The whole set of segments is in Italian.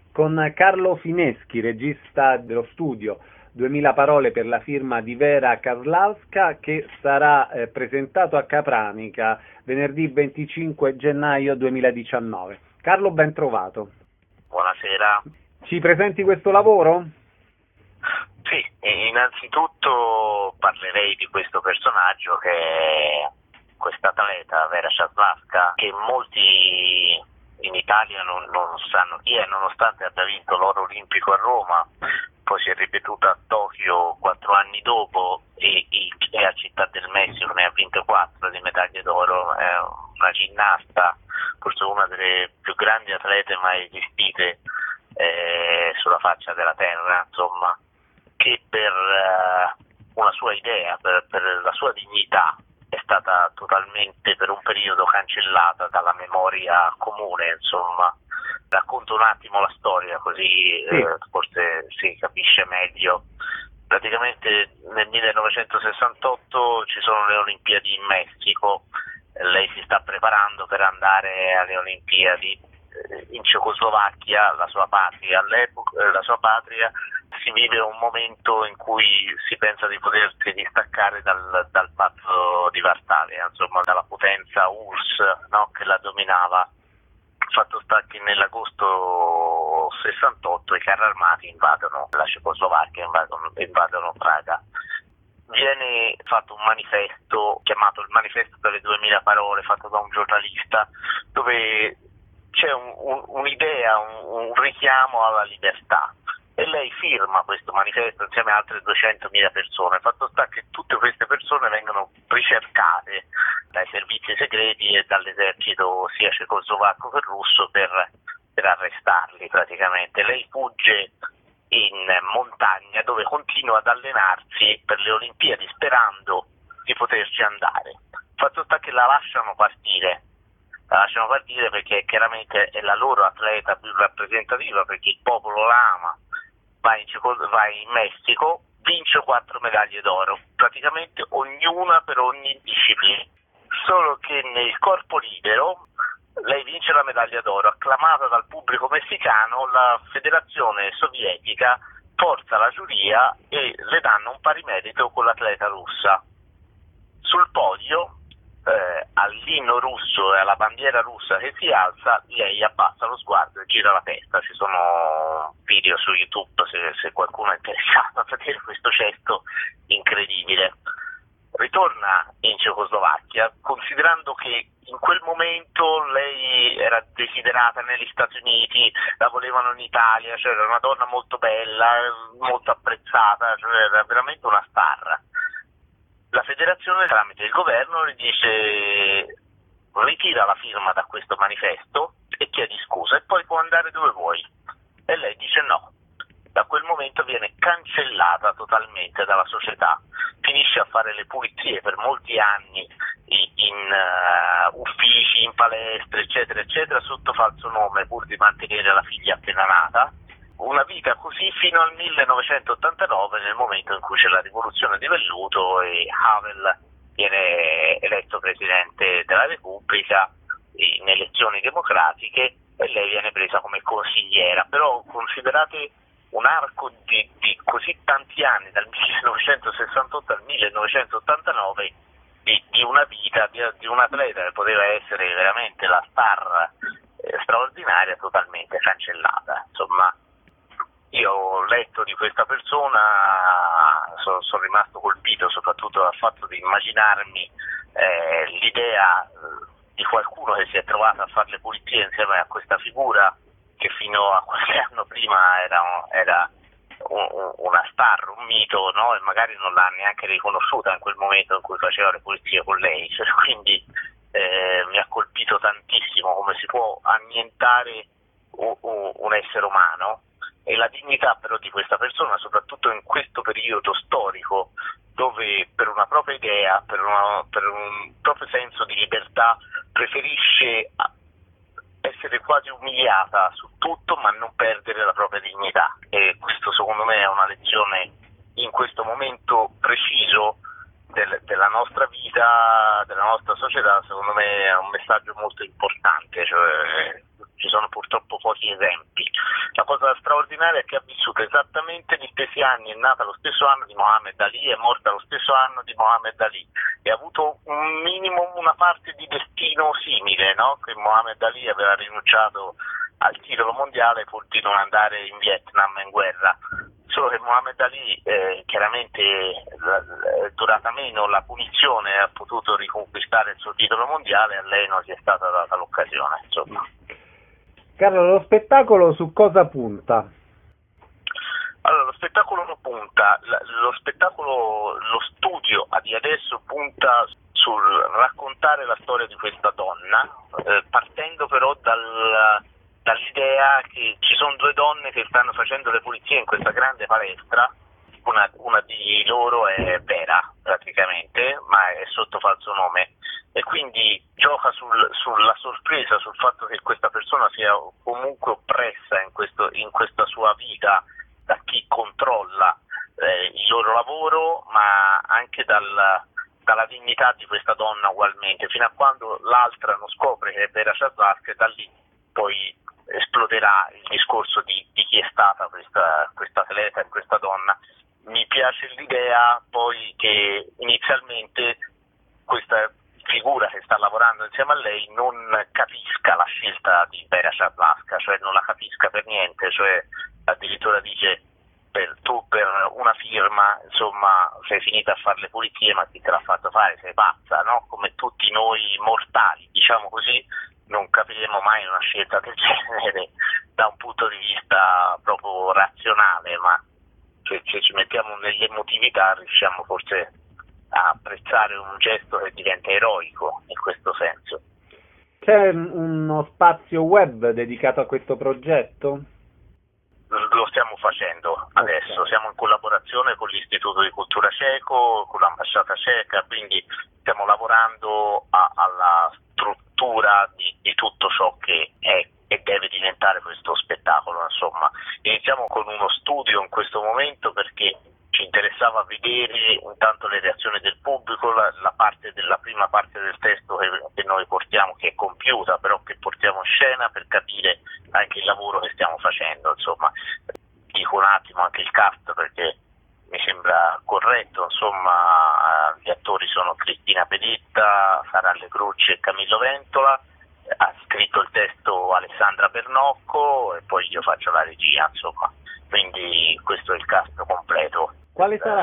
con Carlo Fineschi, regista dello studio 2000 parole per la firma di Vera Karlavska, che sarà presentato a Capranica venerdì 25 gennaio 2019. Carlo, ben trovato. Buonasera. Ci presenti questo lavoro? Sì, innanzitutto parlerei di questo personaggio che è questa atleta Vera Karlavska, che molti in Italia non sanno chi è, nonostante abbia vinto l'oro olimpico a Roma, poi si è ripetuta a Tokyo 4 anni dopo e a Città del Messico ne ha vinte 4 di medaglie d'oro. È una ginnasta, forse una delle più grandi atlete mai esistite sulla faccia della terra, insomma, che per una sua idea, per la sua dignità, è stata totalmente per un periodo cancellata dalla memoria comune, insomma. Racconto un attimo la storia, così forse si capisce meglio. Praticamente nel 1968 ci sono le Olimpiadi in Messico, lei si sta preparando per andare alle Olimpiadi. In Cecoslovacchia, la sua patria, all'epoca, la sua patria, si vive un momento in cui si pensa di potersi distaccare dal patto di Varsavia, insomma, dalla potenza URSS, no, che la dominava. Fatto sta che nell'agosto 68 i carri armati invadono la Cecoslovacchia, invadono Praga. Viene fatto un manifesto chiamato il Manifesto delle 2000 parole, fatto da un giornalista, dove c'è un'idea, un richiamo alla libertà, e lei firma questo manifesto insieme a altre 200.000 persone. Fatto sta che tutte queste persone vengono ricercate dai servizi segreti e dall'esercito sia cecoslovacco che russo per arrestarli praticamente. Lei fugge in montagna, dove continua ad allenarsi per le Olimpiadi sperando di poterci andare. Fatto sta che la lasciano partire perché chiaramente è la loro atleta più rappresentativa, perché il popolo la ama. Va in Messico, vince 4 medaglie d'oro, praticamente ognuna per ogni disciplina. Solo che nel corpo libero lei vince la medaglia d'oro, acclamata dal pubblico messicano. La federazione sovietica forza la giuria e le danno un pari merito con l'atleta russa. Sul podio, all'inno russo e alla bandiera russa che si alza, lei abbassa lo sguardo e gira la testa. Ci sono video su YouTube se qualcuno è interessato a vedere questo gesto incredibile. Ritorna in Cecoslovacchia, considerando che in quel momento lei era desiderata negli Stati Uniti, la volevano in Italia, cioè era una donna molto bella, molto apprezzata, cioè era veramente una star. La federazione, tramite il governo, le dice: ritira la firma da questo manifesto e chiedi scusa e poi può andare dove vuoi. E lei dice no. Da quel momento viene cancellata totalmente dalla società, finisce a fare le pulizie per molti anni in uffici, in palestre, eccetera, eccetera, sotto falso nome, pur di mantenere la figlia appena nata. Una vita così fino al 1989, nel momento in cui c'è la rivoluzione di velluto e Havel viene eletto presidente della Repubblica in elezioni democratiche e lei viene presa come consigliera. Però considerate un arco di così tanti anni, dal 1968 al 1989, di una vita di un atleta che poteva essere veramente la star straordinaria, totalmente cancellata. Insomma, io ho letto di questa persona, sono rimasto colpito soprattutto dal fatto di immaginarmi l'idea di qualcuno che si è trovato a fare le pulizie insieme a questa figura che fino a qualche anno prima era una star, un mito, no? E magari non l'ha neanche riconosciuta in quel momento in cui faceva le pulizie con lei. Cioè, quindi mi ha colpito tantissimo come si può annientare un essere umano, e la dignità però di questa persona, soprattutto in questo periodo storico dove per una propria idea, per un proprio senso di libertà, preferisce essere quasi umiliata su tutto ma non perdere la propria dignità. E questo secondo me è una lezione in questo momento preciso della nostra vita, della nostra società. Secondo me è un messaggio molto importante, cioè, ci sono purtroppo pochi esempi. La cosa straordinaria è che ha vissuto esattamente gli stessi anni, è nata lo stesso anno di Muhammad Ali, è morta lo stesso anno di Muhammad Ali, e ha avuto un minimo, una parte di destino simile, no? Che Muhammad Ali aveva rinunciato al titolo mondiale pur di non andare in Vietnam in guerra. Solo che Muhammad Ali chiaramente è durata meno la punizione, ha potuto riconquistare il suo titolo mondiale, a lei non gli è stata data l'occasione, insomma. Carlo, lo spettacolo su cosa punta? Allora, lo spettacolo punta, lo studio di adesso punta sul raccontare la storia di questa donna, partendo però dall'idea che ci sono due donne che stanno facendo le pulizie in questa grande palestra, una di loro è Vera praticamente, ma è sotto falso nome, e quindi gioca sulla sorpresa, sul fatto che questa persona sia comunque oppressa in questa sua vita da chi controlla il loro lavoro, ma anche dalla dignità di questa donna ugualmente, fino a quando l'altra non scopre che è Vera Shahzad, e da lì poi esploderà il discorso di chi è stata questa atleta e questa donna. Mi piace l'idea poi che inizialmente questa figura che sta lavorando insieme a lei non capisca la scelta di Vera Shahzad, cioè non la capisca per niente, cioè addirittura dice tu per una firma, insomma, sei finita a fare le pulizie, ma chi te l'ha fatto fare? Sei pazza, no? Come tutti noi mortali, diciamo così, non capiremo mai una scelta del genere da un punto di vista proprio razionale, ma se ci mettiamo nell'emotività riusciamo forse a apprezzare un gesto che diventa eroico in questo senso. C'è uno spazio web dedicato a questo progetto? Lo stiamo facendo adesso, siamo in collaborazione con l'Istituto di Cultura Ceco, con l'Ambasciata Ceca, quindi stiamo lavorando alla struttura di tutto ciò che è e deve diventare questo spettacolo. Insomma, iniziamo con uno studio in questo momento perché ci interessava vedere intanto le reazioni del pubblico, la prima parte del testo che noi portiamo, che è compiuta, però che portiamo in scena per capire anche il lavoro che stiamo facendo. Insomma, dico un attimo anche il cast perché mi sembra corretto, insomma, gli attori sono Cristina Pedetta, Sara Allegrucci e Camillo Ventola, ha scritto il testo Alessandra Bernocco e poi io faccio la regia, insomma, quindi questo è il cast completo. Quale sarà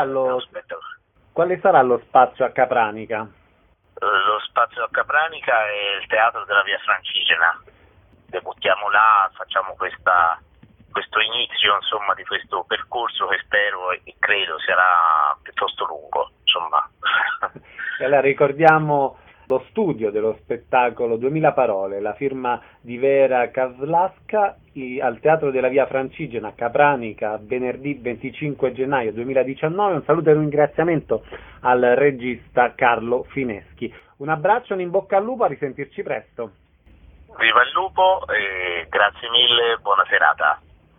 lo spazio a Capranica? Lo spazio a Capranica è il Teatro della Via Francigena. Debuttiamo là, facciamo questo inizio, insomma, di questo percorso che spero e credo sarà piuttosto lungo, insomma. E allora ricordiamo lo studio dello spettacolo 2000 parole, la firma di Vera Kavlaska al Teatro della Via Francigena, Capranica, venerdì 25 gennaio 2019. Un saluto e un ringraziamento al regista Carlo Fineschi. Un abbraccio, un in bocca al lupo, a risentirci presto. Viva il lupo e grazie mille, buona serata.